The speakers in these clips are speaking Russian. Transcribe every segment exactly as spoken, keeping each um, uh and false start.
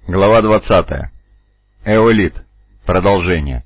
Глава двадцатая. Эолит. Продолжение.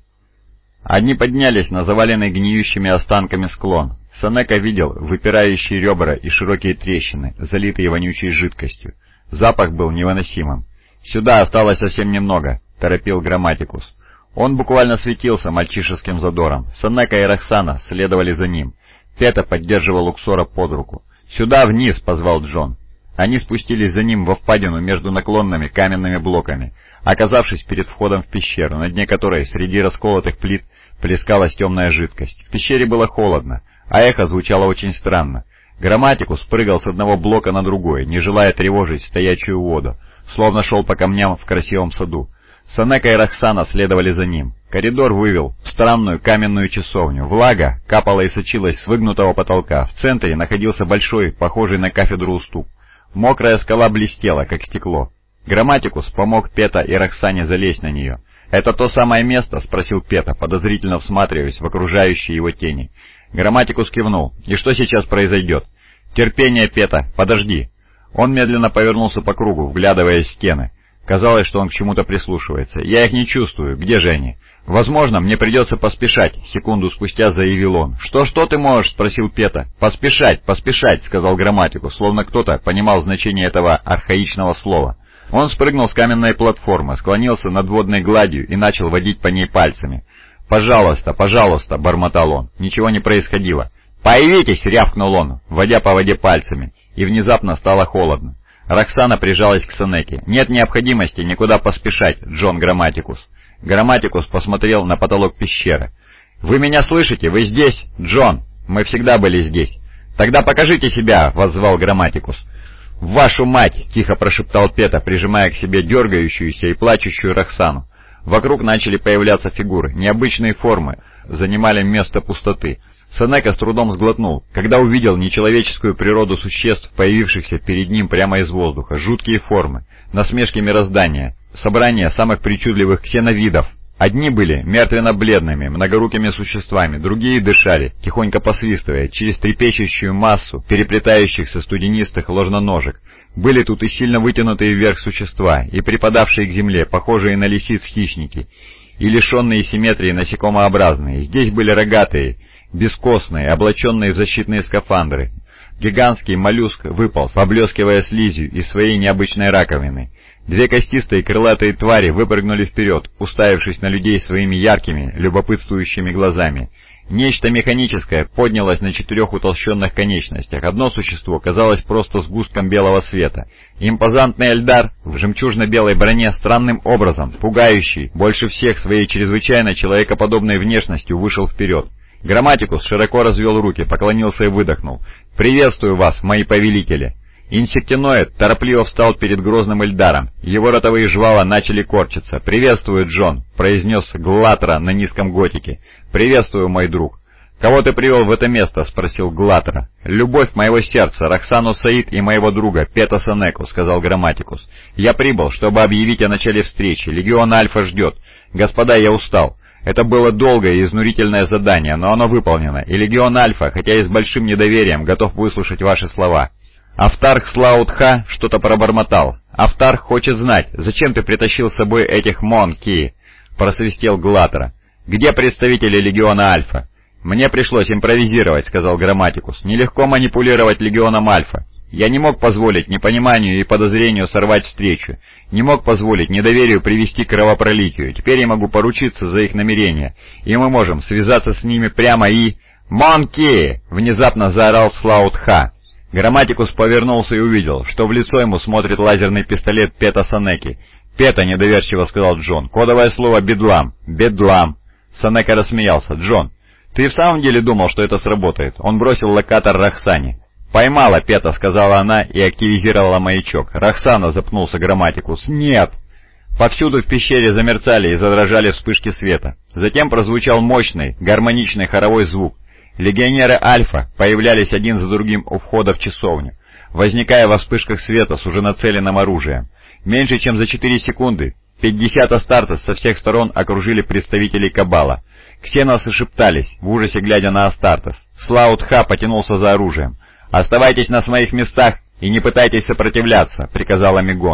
Они поднялись на заваленный гниющими останками склон. Сенека видел выпирающие ребра и широкие трещины, залитые вонючей жидкостью. Запах был невыносимым. «Сюда осталось совсем немного», — торопил Грамматикус. Он буквально светился мальчишеским задором. Сенека и Роксана следовали за ним. Пета поддерживал Уксора под руку. «Сюда, вниз!» — позвал Джон. Они спустились за ним во впадину между наклонными каменными блоками, оказавшись перед входом в пещеру, на дне которой среди расколотых плит плескалась темная жидкость. В пещере было холодно, а эхо звучало очень странно. Грамматикус прыгал с одного блока на другой, не желая тревожить стоячую воду, словно шел по камням в красивом саду. Сенека и Роксана следовали за ним. Коридор вывел в странную каменную часовню. Влага капала и сочилась с выгнутого потолка. В центре находился большой, похожий на кафедру уступ. Мокрая скала блестела, как стекло. Грамматикус помог Пета и Роксане залезть на нее. «Это то самое место?» — спросил Пета, подозрительно всматриваясь в окружающие его тени. Грамматикус кивнул. «И что сейчас произойдет?» «Терпение, Пета, подожди». Он медленно повернулся по кругу, вглядываясь в стены. Казалось, что он к чему-то прислушивается. «Я их не чувствую. Где же они?» «Возможно, мне придется поспешать», — секунду спустя заявил он. «Что-что ты можешь?» — спросил Пета. «Поспешать, поспешать», — сказал Грамматикус, словно кто-то понимал значение этого архаичного слова. Он спрыгнул с каменной платформы, склонился над водной гладью и начал водить по ней пальцами. «Пожалуйста, пожалуйста», — бормотал он. Ничего не происходило. «Появитесь!» — рявкнул он, водя по воде пальцами, и внезапно стало холодно. Роксана прижалась к Сенеке. «Нет необходимости никуда поспешать, Джон Грамматикус». Грамматикус посмотрел на потолок пещеры. «Вы меня слышите? Вы здесь, Джон?» «Мы всегда были здесь». «Тогда покажите себя!» — воззвал Грамматикус. «Вашу мать!» — тихо прошептал Пета, прижимая к себе дергающуюся и плачущую Роксану. Вокруг начали появляться фигуры. Необычные формы занимали место пустоты. Сенека с трудом сглотнул, когда увидел нечеловеческую природу существ, появившихся перед ним прямо из воздуха. Жуткие формы, насмешки мироздания, собрание самых причудливых ксеновидов. Одни были мертвенно-бледными, многорукими существами, другие дышали, тихонько посвистывая, через трепещущую массу переплетающихся студенистых ложноножек. Были тут и сильно вытянутые вверх существа, и припадавшие к земле, похожие на лисиц хищники, и лишенные симметрии насекомообразные. Здесь были рогатые, бескостные, облаченные в защитные скафандры. Гигантский моллюск выполз, поблескивая слизью из своей необычной раковины. Две костистые крылатые твари выпрыгнули вперед, уставившись на людей своими яркими, любопытствующими глазами. Нечто механическое поднялось на четырех утолщенных конечностях. Одно существо казалось просто сгустком белого света. Импозантный Эльдар в жемчужно-белой броне, странным образом, пугающий, больше всех своей чрезвычайно человекоподобной внешностью, вышел вперед. Грамматикус широко развел руки, поклонился и выдохнул. «Приветствую вас, мои повелители!» Инсектиноид торопливо встал перед грозным Эльдаром. Его ротовые жвала начали корчиться. «Приветствую, Джон!» — произнес Глатра на низком готике. «Приветствую, мой друг!» «Кого ты привел в это место?» — спросил Глатра. «Любовь моего сердца, Роксану Саид и моего друга, Пета Сенеку», — сказал Грамматикус. «Я прибыл, чтобы объявить о начале встречи. Легион Альфа ждет. Господа, я устал. Это было долгое и изнурительное задание, но оно выполнено, и Легион Альфа, хотя и с большим недоверием, готов выслушать ваши слова». Автарх Слаутха что-то пробормотал. «Автарх хочет знать, зачем ты притащил с собой этих Монки?» — просвистел Глатра. «Где представители Легиона Альфа?» «Мне пришлось импровизировать», — сказал Грамматикус. «Нелегко манипулировать Легионом Альфа. Я не мог позволить непониманию и подозрению сорвать встречу, не мог позволить недоверию привести к кровопролитию. Теперь я могу поручиться за их намерения, и мы можем связаться с ними прямо и...» «Монки!» — внезапно заорал Слаутха. Грамматикус повернулся и увидел, что в лицо ему смотрит лазерный пистолет Пета Сенеки. «Пета», — недоверчиво сказал Джон, — «кодовое слово «бедлам». «Бедлам». Сенека рассмеялся. «Джон, ты в самом деле думал, что это сработает?» Он бросил локатор Роксане. «Поймала, Пета», — сказала она и активизировала маячок. «Роксана», — запнулся Грамматикус. «Нет». Повсюду в пещере замерцали и задрожали вспышки света. Затем прозвучал мощный, гармоничный хоровой звук. Легионеры Альфа появлялись один за другим у входа в часовню, возникая во вспышках света с уже нацеленным оружием. Меньше чем за четыре секунды пятьдесят Астартес со всех сторон окружили представителей Кабала. Ксеносы шептались, в ужасе глядя на Астартес. Слаутха потянулся за оружием. «Оставайтесь на своих местах и не пытайтесь сопротивляться», — приказал Амигон.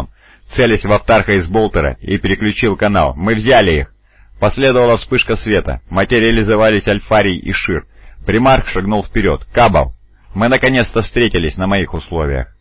целясь в Автарха из болтера, и переключил канал. «Мы взяли их!» Последовала вспышка света. Материализовались Альфарий и Шир. Примарх шагнул вперед. «Кабал! Мы наконец-то встретились на моих условиях!»